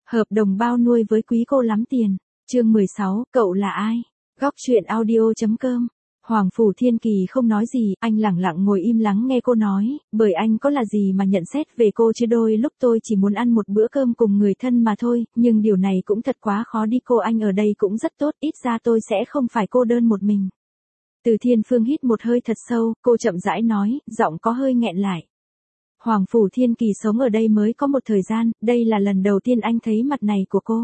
Hợp đồng bao nuôi với quý cô lắm tiền. Chương 16, cậu là ai? Góc truyện audio.com. Hoàng Phủ Thiên Kỳ không nói gì, anh lẳng lặng ngồi im lắng nghe cô nói, bởi anh có là gì mà nhận xét về cô chứ, đôi lúc tôi chỉ muốn ăn một bữa cơm cùng người thân mà thôi, nhưng điều này cũng thật quá khó đi, cô anh ở đây cũng rất tốt, ít ra tôi sẽ không phải cô đơn một mình. Từ Thiên Phương hít một hơi thật sâu, cô chậm rãi nói, giọng có hơi nghẹn lại. Hoàng Phủ Thiên Kỳ sống ở đây mới có một thời gian, đây là lần đầu tiên anh thấy mặt này của cô.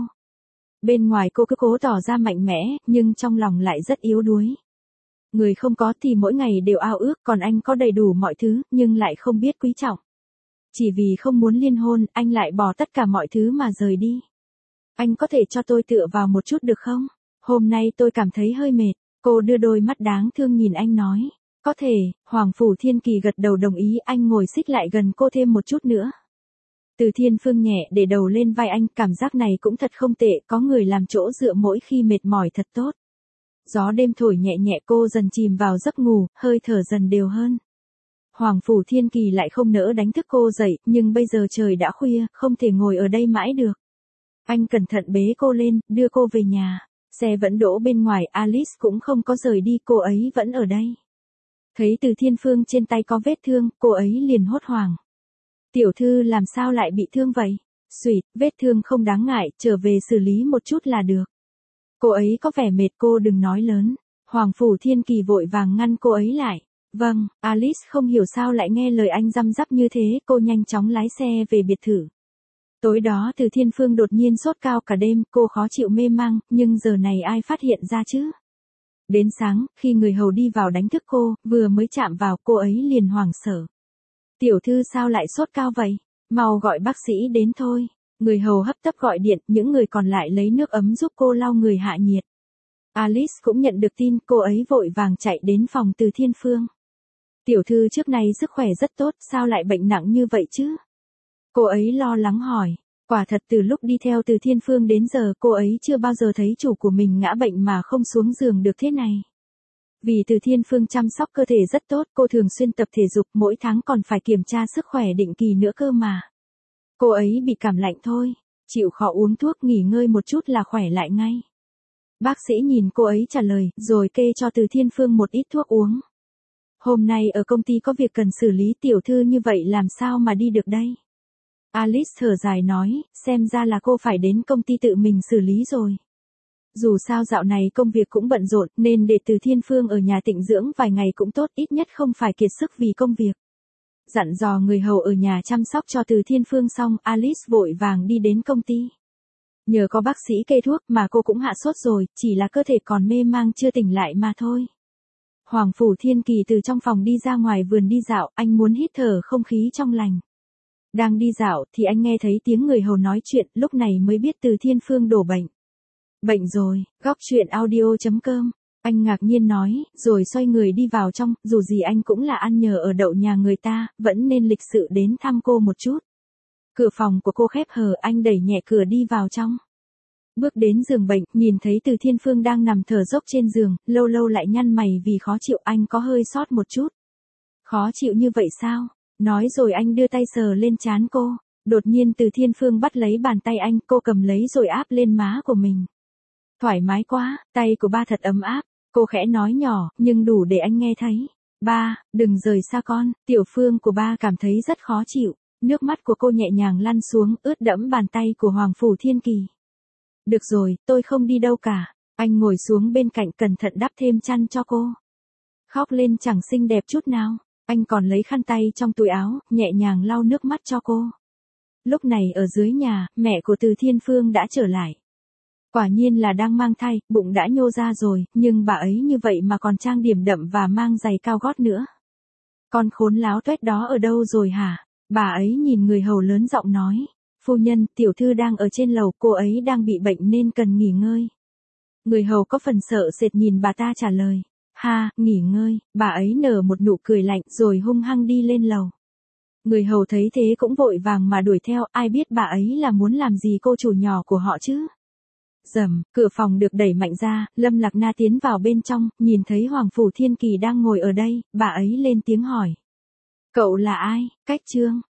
Bên ngoài cô cứ cố tỏ ra mạnh mẽ, nhưng trong lòng lại rất yếu đuối. Người không có thì mỗi ngày đều ao ước, còn anh có đầy đủ mọi thứ, nhưng lại không biết quý trọng. Chỉ vì không muốn liên hôn, anh lại bỏ tất cả mọi thứ mà rời đi. Anh có thể cho tôi tựa vào một chút được không? Hôm nay tôi cảm thấy hơi mệt. Cô đưa đôi mắt đáng thương nhìn anh nói. Có thể, Hoàng Phủ Thiên Kỳ gật đầu đồng ý, anh ngồi xích lại gần cô thêm một chút nữa. Từ Thiên Phương nhẹ để đầu lên vai anh, cảm giác này cũng thật không tệ, có người làm chỗ dựa mỗi khi mệt mỏi thật tốt. Gió đêm thổi nhẹ nhẹ, cô dần chìm vào giấc ngủ, hơi thở dần đều hơn. Hoàng Phủ Thiên Kỳ lại không nỡ đánh thức cô dậy, nhưng bây giờ trời đã khuya, không thể ngồi ở đây mãi được. Anh cẩn thận bế cô lên, đưa cô về nhà. Xe vẫn đỗ bên ngoài, Alice cũng không có rời đi, cô ấy vẫn ở đây. Thấy Từ Thiên Phương trên tay có vết thương, cô ấy liền hốt hoảng. Tiểu thư làm sao lại bị thương vậy? Xuyệt, vết thương không đáng ngại, trở về xử lý một chút là được. Cô ấy có vẻ mệt, cô đừng nói lớn. Hoàng Phủ Thiên Kỳ vội vàng ngăn cô ấy lại. Vâng, Alice không hiểu sao lại nghe lời anh răm rắp như thế, cô nhanh chóng lái xe về biệt thự. Tối đó Từ Thiên Phương đột nhiên sốt cao cả đêm, cô khó chịu mê mang, nhưng giờ này ai phát hiện ra chứ? Đến sáng, khi người hầu đi vào đánh thức cô, vừa mới chạm vào cô ấy liền hoảng sợ. Tiểu thư sao lại sốt cao vậy? Mau gọi bác sĩ đến thôi. Người hầu hấp tấp gọi điện, những người còn lại lấy nước ấm giúp cô lau người hạ nhiệt. Alice cũng nhận được tin, cô ấy vội vàng chạy đến phòng Từ Thiên Phương. Tiểu thư trước nay sức khỏe rất tốt, sao lại bệnh nặng như vậy chứ? Cô ấy lo lắng hỏi. Quả thật từ lúc đi theo Từ Thiên Phương đến giờ cô ấy chưa bao giờ thấy chủ của mình ngã bệnh mà không xuống giường được thế này. Vì Từ Thiên Phương chăm sóc cơ thể rất tốt, cô thường xuyên tập thể dục, mỗi tháng còn phải kiểm tra sức khỏe định kỳ nữa cơ mà. Cô ấy bị cảm lạnh thôi, chịu khó uống thuốc nghỉ ngơi một chút là khỏe lại ngay. Bác sĩ nhìn cô ấy trả lời, rồi kê cho Từ Thiên Phương một ít thuốc uống. Hôm nay ở công ty có việc cần xử lý, tiểu thư như vậy làm sao mà đi được đây? Alice thở dài nói, xem ra là cô phải đến công ty tự mình xử lý rồi. Dù sao dạo này công việc cũng bận rộn, nên để Từ Thiên Phương ở nhà tịnh dưỡng vài ngày cũng tốt, ít nhất không phải kiệt sức vì công việc. Dặn dò người hầu ở nhà chăm sóc cho Từ Thiên Phương xong, Alice vội vàng đi đến công ty. Nhờ có bác sĩ kê thuốc mà cô cũng hạ sốt rồi, chỉ là cơ thể còn mê mang chưa tỉnh lại mà thôi. Hoàng Phủ Thiên Kỳ từ trong phòng đi ra ngoài vườn đi dạo, anh muốn hít thở không khí trong lành. Đang đi dạo thì anh nghe thấy tiếng người hầu nói chuyện, lúc này mới biết Từ Thiên Phương đổ bệnh. Bệnh rồi, góc truyện audio.com. Anh ngạc nhiên nói, rồi xoay người đi vào trong, dù gì anh cũng là ăn nhờ ở đậu nhà người ta, vẫn nên lịch sự đến thăm cô một chút. Cửa phòng của cô khép hờ, anh đẩy nhẹ cửa đi vào trong. Bước đến giường bệnh, nhìn thấy Từ Thiên Phương đang nằm thở dốc trên giường, lâu lâu lại nhăn mày vì khó chịu, anh có hơi sót một chút. Khó chịu như vậy sao? Nói rồi anh đưa tay sờ lên trán cô. Đột nhiên Từ Thiên Phương bắt lấy bàn tay anh, cô cầm lấy rồi áp lên má của mình. Thoải mái quá, tay của ba thật ấm áp. Cô khẽ nói nhỏ, nhưng đủ để anh nghe thấy. Ba, đừng rời xa con. Tiểu Phương của ba cảm thấy rất khó chịu. Nước mắt của cô nhẹ nhàng lăn xuống, ướt đẫm bàn tay của Hoàng Phủ Thiên Kỳ. Được rồi, tôi không đi đâu cả. Anh ngồi xuống bên cạnh cẩn thận đắp thêm chăn cho cô. Khóc lên chẳng xinh đẹp chút nào. Anh còn lấy khăn tay trong túi áo, nhẹ nhàng lau nước mắt cho cô. Lúc này ở dưới nhà, mẹ của Từ Thiên Phương đã trở lại. Quả nhiên là đang mang thai, bụng đã nhô ra rồi, nhưng bà ấy như vậy mà còn trang điểm đậm và mang giày cao gót nữa. Con khốn láo tuét đó ở đâu rồi hả? Bà ấy nhìn người hầu lớn giọng nói. Phu nhân, tiểu thư đang ở trên lầu, cô ấy đang bị bệnh nên cần nghỉ ngơi. Người hầu có phần sợ sệt nhìn bà ta trả lời. Ha, nghỉ ngơi, bà ấy nở một nụ cười lạnh rồi hung hăng đi lên lầu. Người hầu thấy thế cũng vội vàng mà đuổi theo, ai biết bà ấy là muốn làm gì cô chủ nhỏ của họ chứ. Rầm, cửa phòng được đẩy mạnh ra, Lâm Lạc Na tiến vào bên trong, nhìn thấy Hoàng Phủ Thiên Kỳ đang ngồi ở đây, bà ấy lên tiếng hỏi. Cậu là ai? Cách Trương.